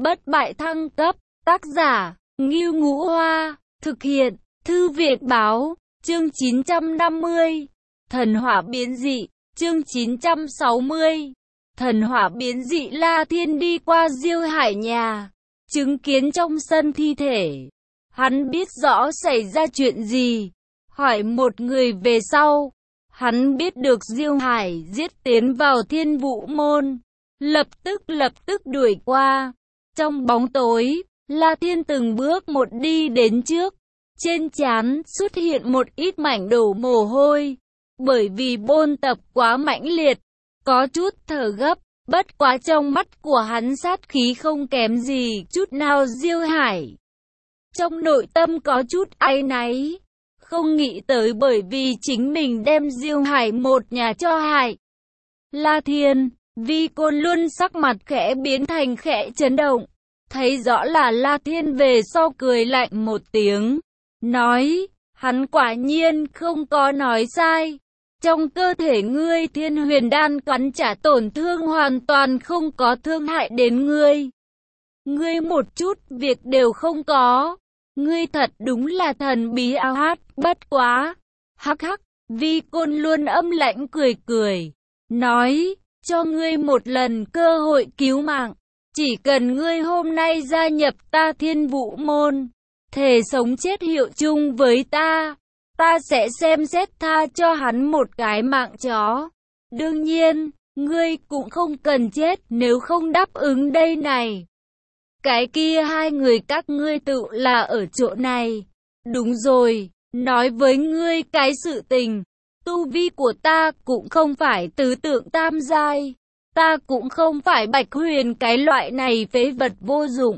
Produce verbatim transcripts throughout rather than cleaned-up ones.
bất bại thăng cấp, tác giả, Ngưu Ngũ Hoa, thực hiện, Thư viện báo, chương chín trăm năm mươi, thần hỏa biến dị, chương chín trăm sáu mươi, thần hỏa biến dị. La Thiên đi qua Diêu Hải nhà, chứng kiến trong sân thi thể. Hắn biết rõ xảy ra chuyện gì, hỏi một người về sau. Hắn biết được Diêu Hải giết tiến vào Thiên Vũ Môn, lập tức lập tức đuổi qua. Trong bóng tối, La Thiên từng bước một đi đến trước, trên trán xuất hiện một ít mảnh đổ mồ hôi, bởi vì bôn tập quá mãnh liệt, có chút thở gấp. Bất quá trong mắt của hắn sát khí không kém gì chút nào Diêu Hải. Trong nội tâm có chút áy náy, không nghĩ tới bởi vì chính mình đem Diêu Hải một nhà cho hại. La Thiên, Vi Côn Luân sắc mặt khẽ biến thành khẽ chấn động, thấy rõ là La Thiên về sau cười lạnh một tiếng, nói, hắn quả nhiên không có nói sai. Trong cơ thể ngươi Thiên Huyền Đan cắn trả tổn thương hoàn toàn không có thương hại đến ngươi. Ngươi một chút việc đều không có. Ngươi thật đúng là thần bí ao hát, bất quá. Hắc hắc, Vi Côn luôn âm lãnh cười cười, nói, cho ngươi một lần cơ hội cứu mạng. Chỉ cần ngươi hôm nay gia nhập ta Thiên Vũ Môn, thề sống chết hiệu chung với ta, ta sẽ xem xét tha cho hắn một cái mạng chó. Đương nhiên, ngươi cũng không cần chết nếu không đáp ứng đây này. Cái kia hai người các ngươi tự là ở chỗ này. Đúng rồi, nói với ngươi cái sự tình, tu vi của ta cũng không phải tứ tượng tam giai, ta cũng không phải Bạch Huyền cái loại này phế vật vô dụng.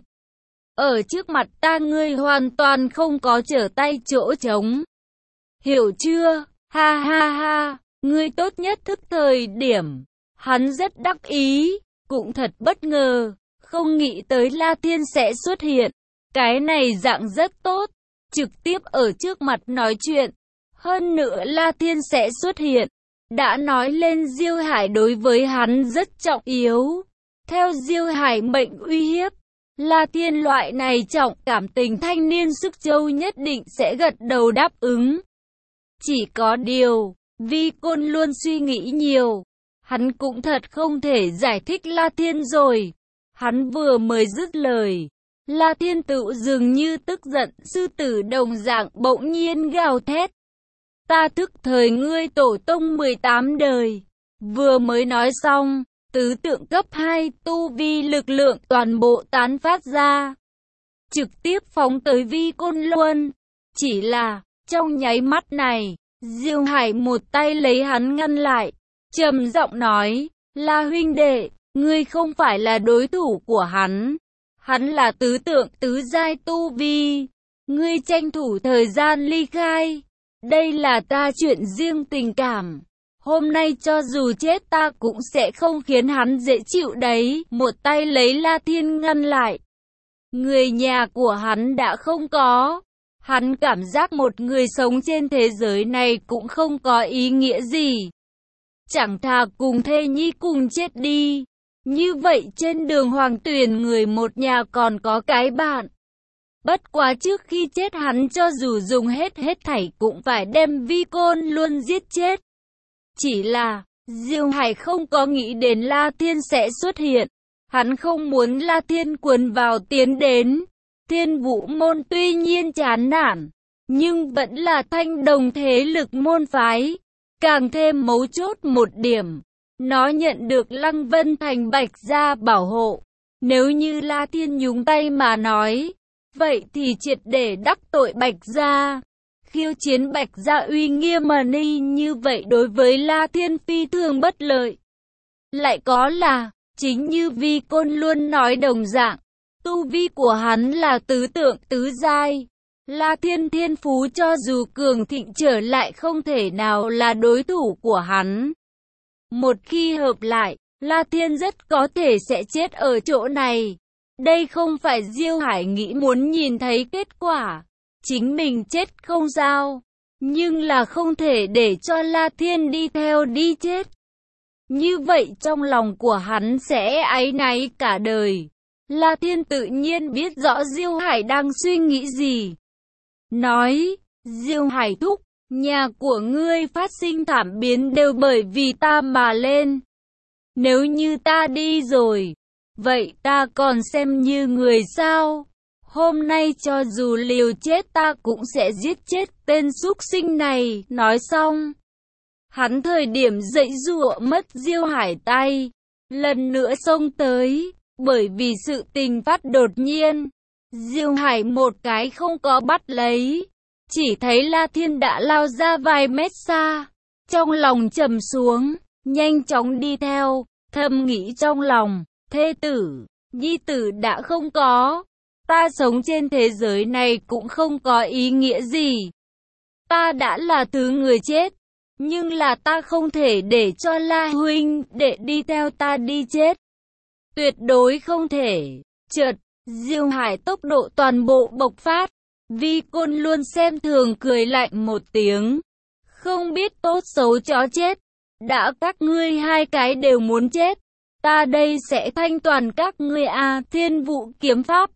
Ở trước mặt ta ngươi hoàn toàn không có trở tay chỗ trống. Hiểu chưa? Ha ha ha, ngươi tốt nhất thức thời điểm. Hắn rất đắc ý, cũng thật bất ngờ, không nghĩ tới La Thiên sẽ xuất hiện. Cái này dạng rất tốt, trực tiếp ở trước mặt nói chuyện. Hơn nữa La Thiên sẽ xuất hiện, đã nói lên Diêu Hải đối với hắn rất trọng yếu. Theo Diêu Hải mệnh uy hiếp, La Thiên loại này trọng cảm tình thanh niên sức châu nhất định sẽ gật đầu đáp ứng. Chỉ có điều, Vi Côn luôn suy nghĩ nhiều, hắn cũng thật không thể giải thích La Thiên rồi. Hắn vừa mới dứt lời, La Thiên tự dường như tức giận sư tử đồng dạng bỗng nhiên gào thét. Ta thức thời ngươi tổ tông mười tám đời. Vừa mới nói xong, tứ tượng cấp hai tu vi lực lượng toàn bộ tán phát ra, trực tiếp phóng tới Vi Côn Luân. Chỉ là, trong nháy mắt này, Diêu Hải một tay lấy hắn ngăn lại, trầm giọng nói, La huynh đệ, ngươi không phải là đối thủ của hắn. Hắn là tứ tượng tứ giai tu vi. Ngươi tranh thủ thời gian ly khai. Đây là ta chuyện riêng tình cảm. Hôm nay cho dù chết ta cũng sẽ không khiến hắn dễ chịu đấy. Một tay lấy La Thiên ngăn lại. Người nhà của hắn đã không có. Hắn cảm giác một người sống trên thế giới này cũng không có ý nghĩa gì. Chẳng thà cùng thê nhi cùng chết đi. Như vậy trên đường hoàng tuyển người một nhà còn có cái bạn. Bất quá trước khi chết hắn cho dù dùng hết hết thảy cũng phải đem Vi Côn luôn giết chết. Chỉ là, Diêu Hải không có nghĩ đến La Thiên sẽ xuất hiện. Hắn không muốn La Thiên cuốn vào tiến đến. Thiên Vũ Môn tuy nhiên chán nản, nhưng vẫn là thanh đồng thế lực môn phái. Càng thêm mấu chốt một điểm, nó nhận được Lăng Vân Thành Bạch Gia bảo hộ. Nếu như La Thiên nhúng tay mà nói, vậy thì triệt để đắc tội Bạch Gia. Khiêu chiến Bạch Gia uy nghiêm mà ni như vậy đối với La Thiên phi thường bất lợi. Lại có là, chính như Vi Côn luôn nói đồng dạng, tu vi của hắn là tứ tượng tứ giai. La Thiên thiên phú cho dù cường thịnh trở lại không thể nào là đối thủ của hắn. Một khi hợp lại, La Thiên rất có thể sẽ chết ở chỗ này. Đây không phải Diêu Hải nghĩ muốn nhìn thấy kết quả. Chính mình chết không sao, nhưng là không thể để cho La Thiên đi theo đi chết. Như vậy trong lòng của hắn sẽ áy náy cả đời. La Thiên tự nhiên biết rõ Diêu Hải đang suy nghĩ gì. Nói, Diêu Hải thúc, nhà của ngươi phát sinh thảm biến đều bởi vì ta mà lên. Nếu như ta đi rồi, vậy ta còn xem như người sao? Hôm nay cho dù liều chết ta cũng sẽ giết chết tên súc sinh này. Nói xong, hắn thời điểm dậy dụa mất Diêu Hải tay, lần nữa xông tới, bởi vì sự tình phát đột nhiên. Diêu Hải một cái không có bắt lấy, chỉ thấy La Thiên đã lao ra vài mét xa, trong lòng trầm xuống, nhanh chóng đi theo, thầm nghĩ trong lòng, thê tử, nhi tử đã không có, ta sống trên thế giới này cũng không có ý nghĩa gì. Ta đã là thứ người chết, nhưng là ta không thể để cho La huynh để đi theo ta đi chết. Tuyệt đối không thể. Chợt, Diêu Hải tốc độ toàn bộ bộc phát. Vi Côn luôn xem thường cười lạnh một tiếng. Không biết tốt xấu chó chết. Đã các ngươi hai cái đều muốn chết. Ta đây sẽ thanh toàn các ngươi a. Thiên Vũ kiếm pháp.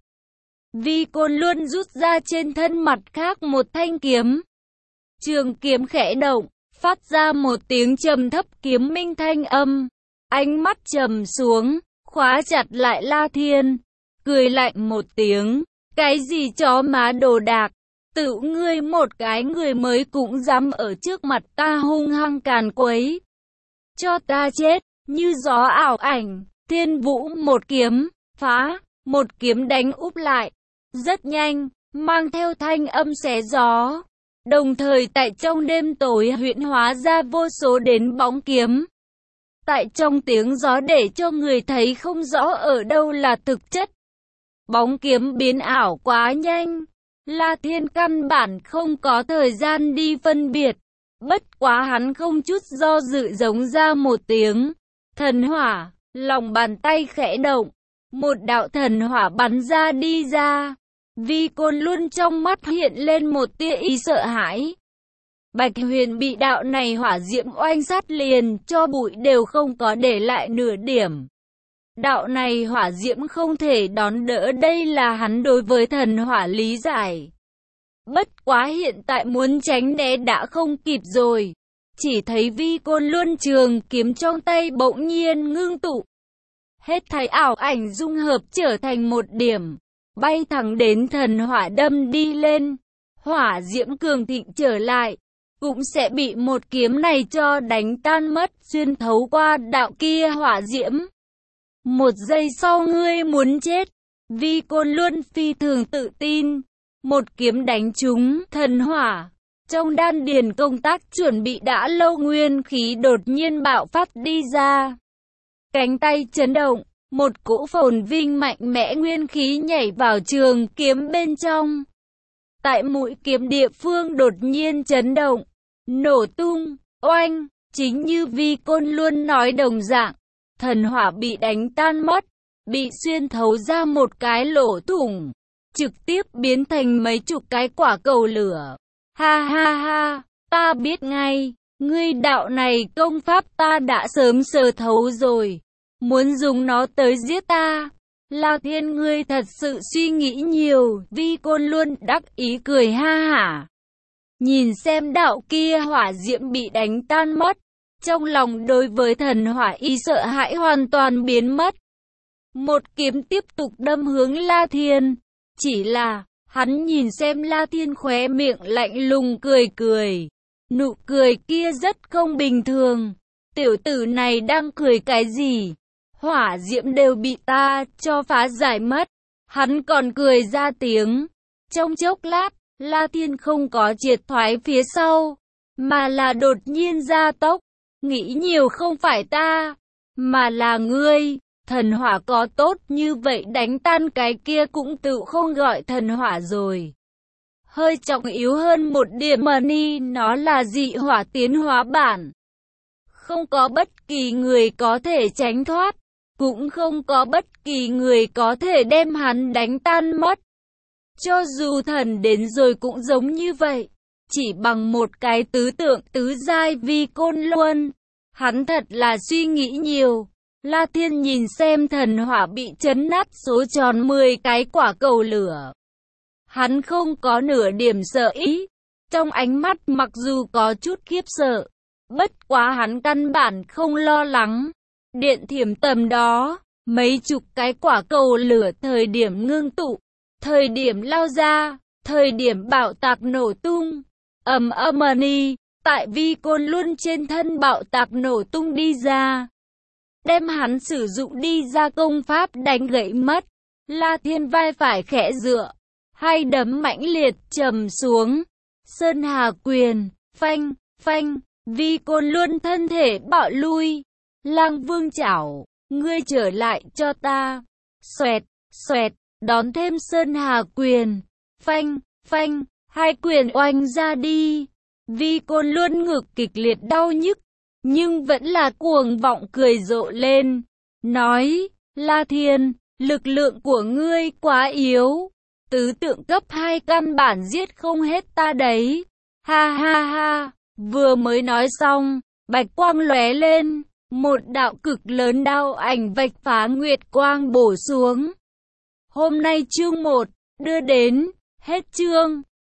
Vi Côn luôn rút ra trên thân mặt khác một thanh kiếm. Trường kiếm khẽ động, phát ra một tiếng trầm thấp kiếm minh thanh âm. Ánh mắt trầm xuống, khóa chặt lại La Thiên, cười lạnh một tiếng, cái gì chó má đồ đạc, tự ngươi một cái người mới cũng dám ở trước mặt ta hung hăng càn quấy. Cho ta chết, như gió ảo ảnh. Thiên Vũ một kiếm, phá, một kiếm đánh úp lại, rất nhanh, mang theo thanh âm xé gió. Đồng thời tại trong đêm tối huyễn hóa ra vô số đến bóng kiếm. Tại trong tiếng gió để cho người thấy không rõ ở đâu là thực chất. Bóng kiếm biến ảo quá nhanh. La Thiên căn bản không có thời gian đi phân biệt. Bất quá hắn không chút do dự giống ra một tiếng. Thần hỏa, lòng bàn tay khẽ động. Một đạo thần hỏa bắn ra đi ra. Vi Côn luôn trong mắt hiện lên một tia ý sợ hãi. Bạch Huyền bị đạo này hỏa diễm oanh sát liền, cho bụi đều không có để lại nửa điểm. Đạo này hỏa diễm không thể đón đỡ, đây là hắn đối với thần hỏa lý giải. Bất quá hiện tại muốn tránh né đã không kịp rồi. Chỉ thấy Vi Côn luôn trường kiếm trong tay bỗng nhiên ngưng tụ. Hết thảy ảo ảnh dung hợp trở thành một điểm. Bay thẳng đến thần hỏa đâm đi lên. Hỏa diễm cường thịnh trở lại, cũng sẽ bị một kiếm này cho đánh tan mất, xuyên thấu qua đạo kia hỏa diễm. Một giây sau ngươi muốn chết. Vi Côn luôn phi thường tự tin. Một kiếm đánh trúng thần hỏa. Trong đan điền công tác chuẩn bị đã lâu nguyên khí đột nhiên bạo phát đi ra. Cánh tay chấn động. Một cỗ phồn vinh mạnh mẽ nguyên khí nhảy vào trường kiếm bên trong. Tại mũi kiếm địa phương đột nhiên chấn động, nổ tung, oanh, chính như Vi Côn luôn nói đồng dạng. Thần hỏa bị đánh tan mất, bị xuyên thấu ra một cái lỗ thủng, trực tiếp biến thành mấy chục cái quả cầu lửa. Ha ha ha, ta biết ngay, ngươi đạo này công pháp ta đã sớm sờ thấu rồi. Muốn dùng nó tới giết ta. La Thiên ngươi thật sự suy nghĩ nhiều. Vi Côn luôn đắc ý cười ha hả. Nhìn xem đạo kia hỏa diễm bị đánh tan mất. Trong lòng đối với thần hỏa y sợ hãi hoàn toàn biến mất. Một kiếm tiếp tục đâm hướng La Thiên. Chỉ là, hắn nhìn xem La Thiên khóe miệng lạnh lùng cười cười. Nụ cười kia rất không bình thường. Tiểu tử này đang cười cái gì? Hỏa diễm đều bị ta cho phá giải mất. Hắn còn cười ra tiếng. Trong chốc lát, La Thiên không có triệt thoái phía sau, mà là đột nhiên gia tốc. Nghĩ nhiều không phải ta, mà là ngươi. Thần hỏa có tốt như vậy đánh tan cái kia cũng tự không gọi thần hỏa rồi. Hơi trọng yếu hơn một điểm mà ni nó là dị hỏa tiến hóa bản. Không có bất kỳ người có thể tránh thoát. Cũng không có bất kỳ người có thể đem hắn đánh tan mất. Cho dù thần đến rồi cũng giống như vậy. Chỉ bằng một cái tứ tượng tứ giai Vi Côn luôn. Hắn thật là suy nghĩ nhiều. La Thiên nhìn xem thần hỏa bị chấn nát số tròn mười cái quả cầu lửa. Hắn không có nửa điểm sợ ý. Trong ánh mắt mặc dù có chút khiếp sợ, bất quá hắn căn bản không lo lắng. Điện thiểm tầm đó, mấy chục cái quả cầu lửa thời điểm ngưng tụ, thời điểm lao ra, thời điểm bạo tạc nổ tung. Ầm ầm ni, tại vi côn luôn trên thân bạo tạc nổ tung đi ra. Đem hắn sử dụng đi ra công pháp đánh gãy mất. La Thiên vai phải khẽ dựa, hai đấm mãnh liệt trầm xuống. Sơn Hà quyền, phanh, phanh, vi côn luôn thân thể bạo lui. Lang Vương chảo, ngươi trở lại cho ta. Xoẹt, xoẹt, đón thêm Sơn Hà quyền, phanh, phanh, hai quyền oanh ra đi. Vi côn luôn ngực kịch liệt đau nhức, nhưng vẫn là cuồng vọng cười rộ lên. Nói, La Thiên, lực lượng của ngươi quá yếu. Tứ tượng cấp hai căn bản giết không hết ta đấy. Ha ha ha, vừa mới nói xong, bạch quang lóe lên. Một đạo cực lớn đao ảnh vạch phá nguyệt quang bổ xuống. Hôm nay chương một, đưa đến, hết chương.